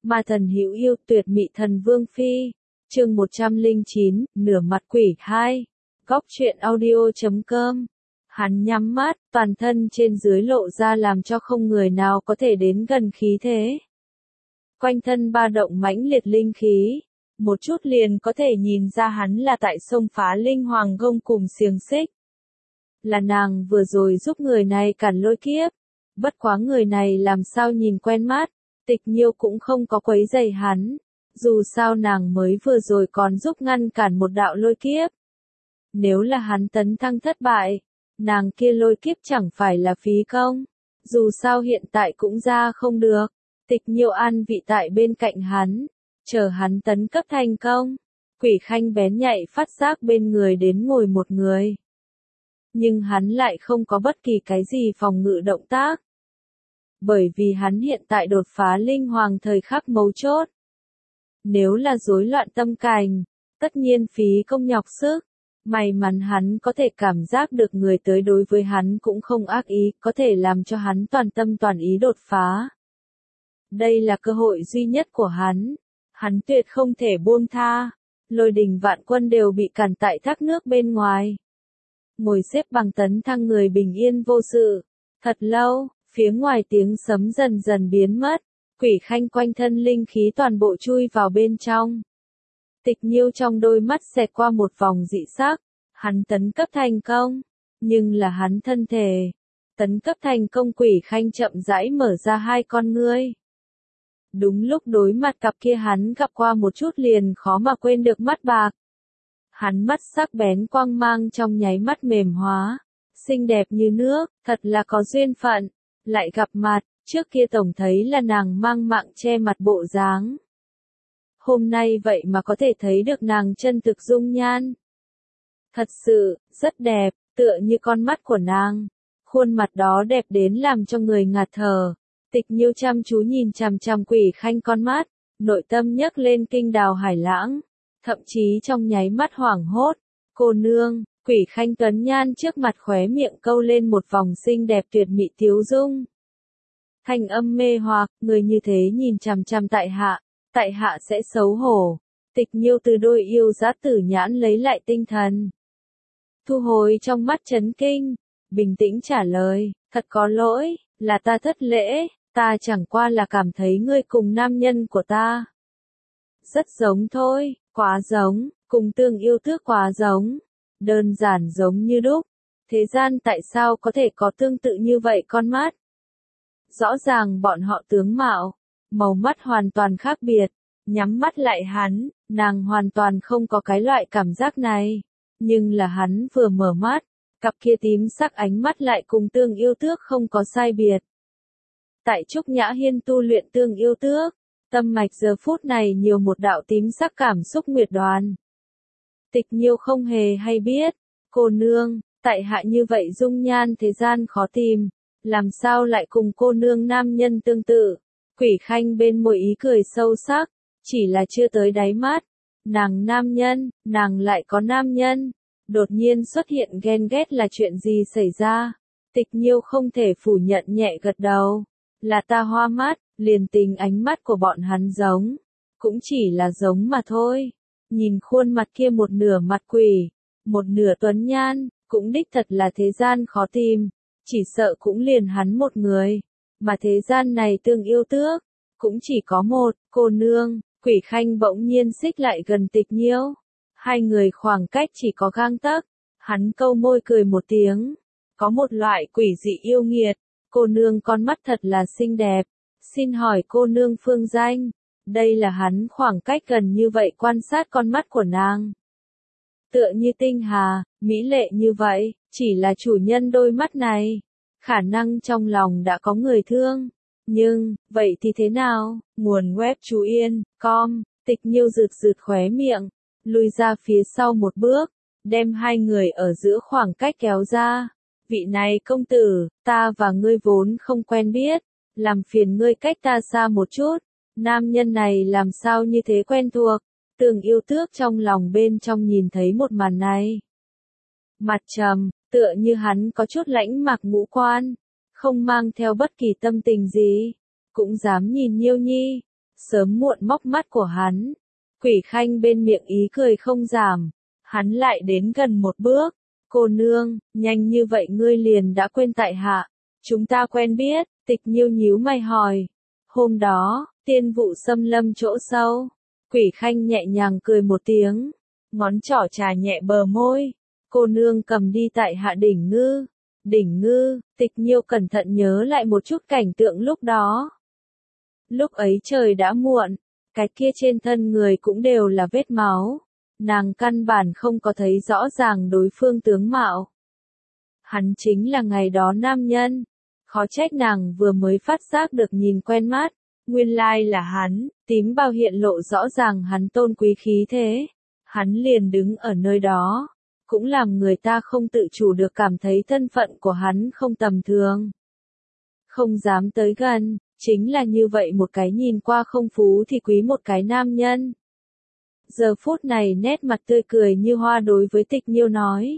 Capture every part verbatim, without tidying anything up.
Ma thần hữu yêu tuyệt mị thần vương phi. Chương một trăm lẻ chín, nửa mặt quỷ hai. Góc truyện audio chấm com. Hắn nhắm mắt, toàn thân trên dưới lộ ra làm cho không người nào có thể đến gần khí thế. Quanh thân ba động mãnh liệt linh khí, một chút liền có thể nhìn ra hắn là tại sông phá linh hoàng gông cùng xiềng xích. Là nàng vừa rồi giúp người này cản lôi kiếp. Bất quá người này làm sao nhìn quen mắt, Tịch Nhiêu cũng không có quấy rầy hắn. Dù sao nàng mới vừa rồi còn giúp ngăn cản một đạo lôi kiếp. Nếu là hắn tấn thăng thất bại, nàng kia lôi kiếp chẳng phải là phí công. Dù sao hiện tại cũng ra không được. Tịch Nhiêu an vị tại bên cạnh hắn, chờ hắn tấn cấp thành công. Quỷ Khanh bén nhạy phát giác bên người đến ngồi một người. Nhưng hắn lại không có bất kỳ cái gì phòng ngự động tác. Bởi vì hắn hiện tại đột phá linh hoàng thời khắc mấu chốt. Nếu là rối loạn tâm cảnh, tất nhiên phí công nhọc sức. May mắn hắn có thể cảm giác được người tới đối với hắn cũng không ác ý, có thể làm cho hắn toàn tâm toàn ý đột phá. Đây là cơ hội duy nhất của hắn. Hắn tuyệt không thể buông tha. Lôi đình vạn quân đều bị cản tại thác nước bên ngoài. Ngồi xếp bằng tấn thăng người bình yên vô sự. Thật lâu, phía ngoài tiếng sấm dần dần biến mất. Quỷ Khanh quanh thân linh khí toàn bộ chui vào bên trong. Tịch Nhiêu trong đôi mắt xẹt qua một vòng dị sắc. Hắn tấn cấp thành công. Nhưng là hắn thân thể. Tấn cấp thành công Quỷ Khanh chậm rãi mở ra hai con ngươi. Đúng lúc đối mặt cặp kia hắn gặp qua một chút liền khó mà quên được mắt bạc. Hắn mắt sắc bén quang mang trong nháy mắt mềm hóa. Xinh đẹp như nước, thật là có duyên phận. Lại gặp mặt, trước kia tổng thấy là nàng mang mạng che mặt bộ dáng. Hôm nay vậy mà có thể thấy được nàng chân thực dung nhan. Thật sự, rất đẹp, tựa như con mắt của nàng. Khuôn mặt đó đẹp đến làm cho người ngạt thở. Tịch Nhiêu chăm chú nhìn chằm chằm Quỷ Khanh con mắt, nội tâm nhấc lên kinh đào hải lãng. Thậm chí trong nháy mắt hoảng hốt. Cô nương, Quỷ Khanh tuấn nhan trước mặt khóe miệng câu lên một vòng xinh đẹp tuyệt mỹ tiếu dung. Thanh âm mê hoặc, người như thế nhìn chằm chằm tại hạ, tại hạ sẽ xấu hổ. Tịch Nhiêu từ đôi yêu giá tử nhãn lấy lại tinh thần. Thu hồi trong mắt chấn kinh, bình tĩnh trả lời, thật có lỗi, là ta thất lễ, ta chẳng qua là cảm thấy ngươi cùng nam nhân của ta. Rất giống thôi, quá giống, cùng tương yêu tước quá giống, đơn giản giống như đúc. Thế gian tại sao có thể có tương tự như vậy con mắt? Rõ ràng bọn họ tướng mạo, màu mắt hoàn toàn khác biệt, nhắm mắt lại hắn, nàng hoàn toàn không có cái loại cảm giác này. Nhưng là hắn vừa mở mắt, cặp kia tím sắc ánh mắt lại cùng tương yêu tước không có sai biệt. Tại Trúc Nhã Hiên tu luyện tương yêu tước, tâm mạch giờ phút này nhiều một đạo tím sắc cảm xúc nguyệt đoàn. Tịch Nhiêu không hề hay biết, cô nương, tại hạ như vậy dung nhan thế gian khó tìm, làm sao lại cùng cô nương nam nhân tương tự. Quỷ Khanh bên môi ý cười sâu sắc, chỉ là chưa tới đáy mắt. Nàng nam nhân, nàng lại có nam nhân. Đột nhiên xuất hiện ghen ghét là chuyện gì xảy ra? Tịch Nhiêu không thể phủ nhận nhẹ gật đầu. Là ta hoa mắt, liền tình ánh mắt của bọn hắn giống. Cũng chỉ là giống mà thôi. Nhìn khuôn mặt kia một nửa mặt quỷ, một nửa tuấn nhan, cũng đích thật là thế gian khó tìm. Chỉ sợ cũng liền hắn một người. Mà thế gian này tương yêu tước, cũng chỉ có một, cô nương. Quỷ Khanh bỗng nhiên xích lại gần Tịch Nhiêu. Hai người khoảng cách chỉ có gang tấc. Hắn câu môi cười một tiếng. Có một loại quỷ dị yêu nghiệt. Cô nương con mắt thật là xinh đẹp. Xin hỏi cô nương phương danh. Đây là hắn khoảng cách gần như vậy quan sát con mắt của nàng. Tựa như tinh hà, mỹ lệ như vậy, chỉ là chủ nhân đôi mắt này. Khả năng trong lòng đã có người thương. Nhưng, vậy thì thế nào? Nguồn web chú yên, com, Tịch Nhiêu rực rực khóe miệng, lùi ra phía sau một bước, đem hai người ở giữa khoảng cách kéo ra. Vị này công tử, ta và ngươi vốn không quen biết, làm phiền ngươi cách ta xa một chút. Nam nhân này làm sao như thế quen thuộc? Tường yêu tước trong lòng bên trong nhìn thấy một màn này. Mặt trầm, tựa như hắn có chút lãnh mặc ngũ quan. Không mang theo bất kỳ tâm tình gì, cũng dám nhìn Nhiêu Nhi. sớm muộn móc mắt của hắn. Quỷ Khanh bên miệng ý cười không giảm, hắn lại đến gần một bước. Cô nương, nhanh như vậy ngươi liền đã quên tại hạ. Chúng ta quen biết, Tịch Nhiêu nhíu mày hỏi. Hôm đó, tiên vụ xâm lâm chỗ sâu. Quỷ Khanh nhẹ nhàng cười một tiếng, ngón trỏ trà nhẹ bờ môi. Cô nương cầm đi tại hạ đỉnh ngư. Đỉnh ngư, Tịch Nhiêu cẩn thận nhớ lại một chút cảnh tượng lúc đó. Lúc ấy trời đã muộn, cái kia trên thân người cũng đều là vết máu. Nàng căn bản không có thấy rõ ràng đối phương tướng mạo. Hắn chính là ngày đó nam nhân. Khó trách nàng vừa mới phát giác được nhìn quen mắt. Nguyên lai là hắn, tím bao hiện lộ rõ ràng hắn tôn quý khí thế. Hắn liền đứng ở nơi đó, cũng làm người ta không tự chủ được cảm thấy thân phận của hắn không tầm thường. Không dám tới gần, chính là như vậy một cái nhìn qua không phú thì quý một cái nam nhân. Giờ phút này nét mặt tươi cười như hoa đối với Tịch Nhiêu nói.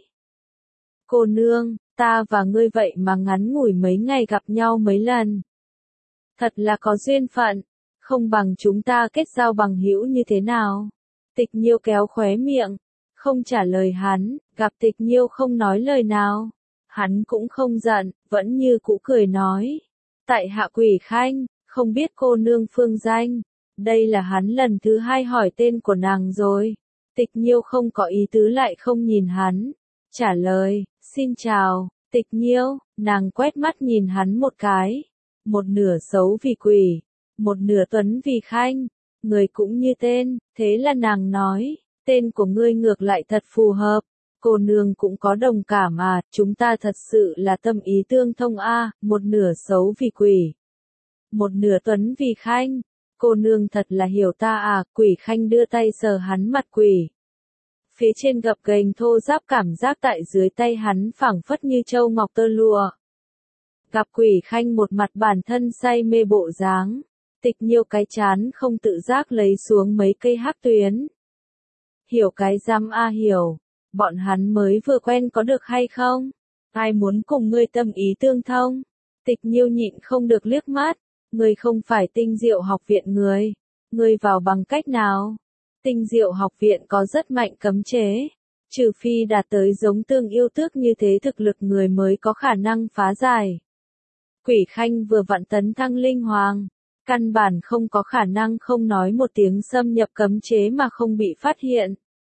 Cô nương, ta và ngươi vậy mà ngắn ngủi mấy ngày gặp nhau mấy lần. Thật là có duyên phận, không bằng chúng ta kết giao bằng hữu như thế nào? Tịch Nhiêu kéo khóe miệng, không trả lời hắn, gặp Tịch Nhiêu không nói lời nào. Hắn cũng không giận, vẫn như cũ cười nói. Tại hạ Quỷ Khanh, không biết cô nương phương danh. Đây là hắn lần thứ hai hỏi tên của nàng rồi. Tịch Nhiêu không có ý tứ lại không nhìn hắn. Trả lời, xin chào, Tịch Nhiêu, nàng quét mắt nhìn hắn một cái. Một nửa xấu vì quỷ, một nửa tuấn vì khanh. Người cũng như tên, thế là nàng nói, tên của ngươi ngược lại thật phù hợp. Cô nương cũng có đồng cảm à, chúng ta thật sự là tâm ý tương thông a, à, một nửa xấu vì quỷ, một nửa tuấn vì khanh. Cô nương thật là hiểu ta à, Quỷ Khanh đưa tay sờ hắn mặt quỷ. Phía trên gập ghềnh thô ráp cảm giác tại dưới tay hắn phảng phất như châu ngọc tơ lụa. Gặp Quỷ Khanh một mặt bản thân say mê bộ dáng, Tịch Nhiêu cái chán không tự giác lấy xuống mấy cây hắc tuyến. Hiểu cái răm a hiểu, bọn hắn mới vừa quen có được hay không? Ai muốn cùng ngươi tâm ý tương thông? Tịch Nhiêu nhịn không được liếc mắt. Ngươi không phải Tinh Diệu học viện người. Ngươi vào bằng cách nào? Tinh Diệu học viện có rất mạnh cấm chế. Trừ phi đạt tới giống Tương Yêu Tước như thế thực lực người mới có khả năng phá giải. Quỷ Khanh vừa vặn tấn thăng linh hoàng. Căn bản không có khả năng không nói một tiếng xâm nhập cấm chế mà không bị phát hiện.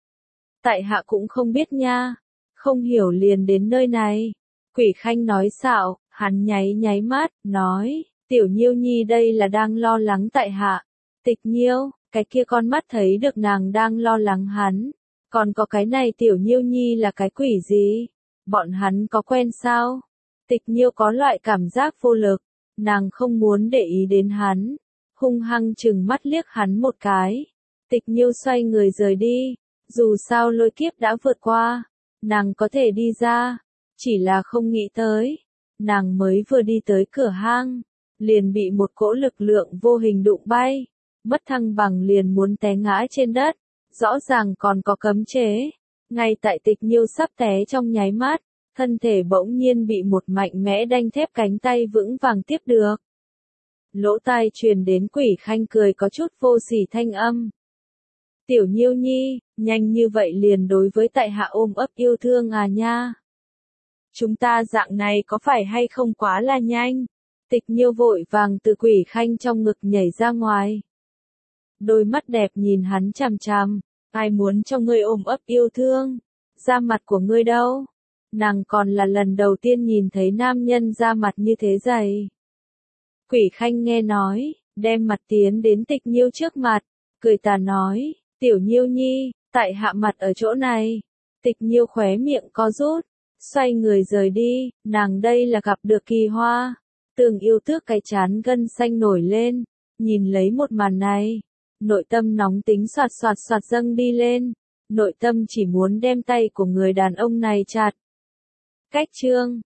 Tại hạ cũng không biết nha. Không hiểu liền đến nơi này. Quỷ Khanh nói xạo, hắn nháy nháy mắt, nói. Tiểu Nhiêu nhi đây là đang lo lắng tại hạ. Tịch Nhiêu, cái kia con mắt thấy được nàng đang lo lắng hắn. Còn có cái này Tiểu Nhiêu nhi là cái quỷ gì? Bọn hắn có quen sao? Tịch Nhiêu có loại cảm giác vô lực. Nàng không muốn để ý đến hắn. Hung hăng chừng mắt liếc hắn một cái. Tịch Nhiêu xoay người rời đi. Dù sao lôi kiếp đã vượt qua. Nàng có thể đi ra. Chỉ là không nghĩ tới. Nàng mới vừa đi tới cửa hang. Liền bị một cỗ lực lượng vô hình đụng bay, mất thăng bằng liền muốn té ngã trên đất, rõ ràng còn có cấm chế. Ngay tại Tịch Nhiêu sắp té trong nháy mắt, thân thể bỗng nhiên bị một mạnh mẽ đanh thép cánh tay vững vàng tiếp được. Lỗ tai truyền đến Quỷ Khanh cười có chút vô sỉ thanh âm. Tiểu Nhiêu nhi, nhanh như vậy liền đối với tại hạ ôm ấp yêu thương à nha. Chúng ta dạng này có phải hay không quá là nhanh? Tịch Nhiêu vội vàng từ Quỷ Khanh trong ngực nhảy ra ngoài. Đôi mắt đẹp nhìn hắn chằm chằm, ai muốn cho ngươi ôm ấp yêu thương, da mặt của ngươi đâu? Nàng còn là lần đầu tiên nhìn thấy nam nhân da mặt như thế dày. Quỷ Khanh nghe nói, đem mặt tiến đến Tịch Nhiêu trước mặt, cười tà nói, Tiểu Nhiêu nhi, tại hạ mặt ở chỗ này. Tịch Nhiêu khóe miệng co rút, xoay người rời đi, nàng đây là gặp được kỳ hoa. Tường Yêu Tước cái chán gân xanh nổi lên, nhìn lấy một màn này, nội tâm nóng tính soạt soạt soạt dâng đi lên, nội tâm chỉ muốn đem tay của người đàn ông này chặt. Cách chương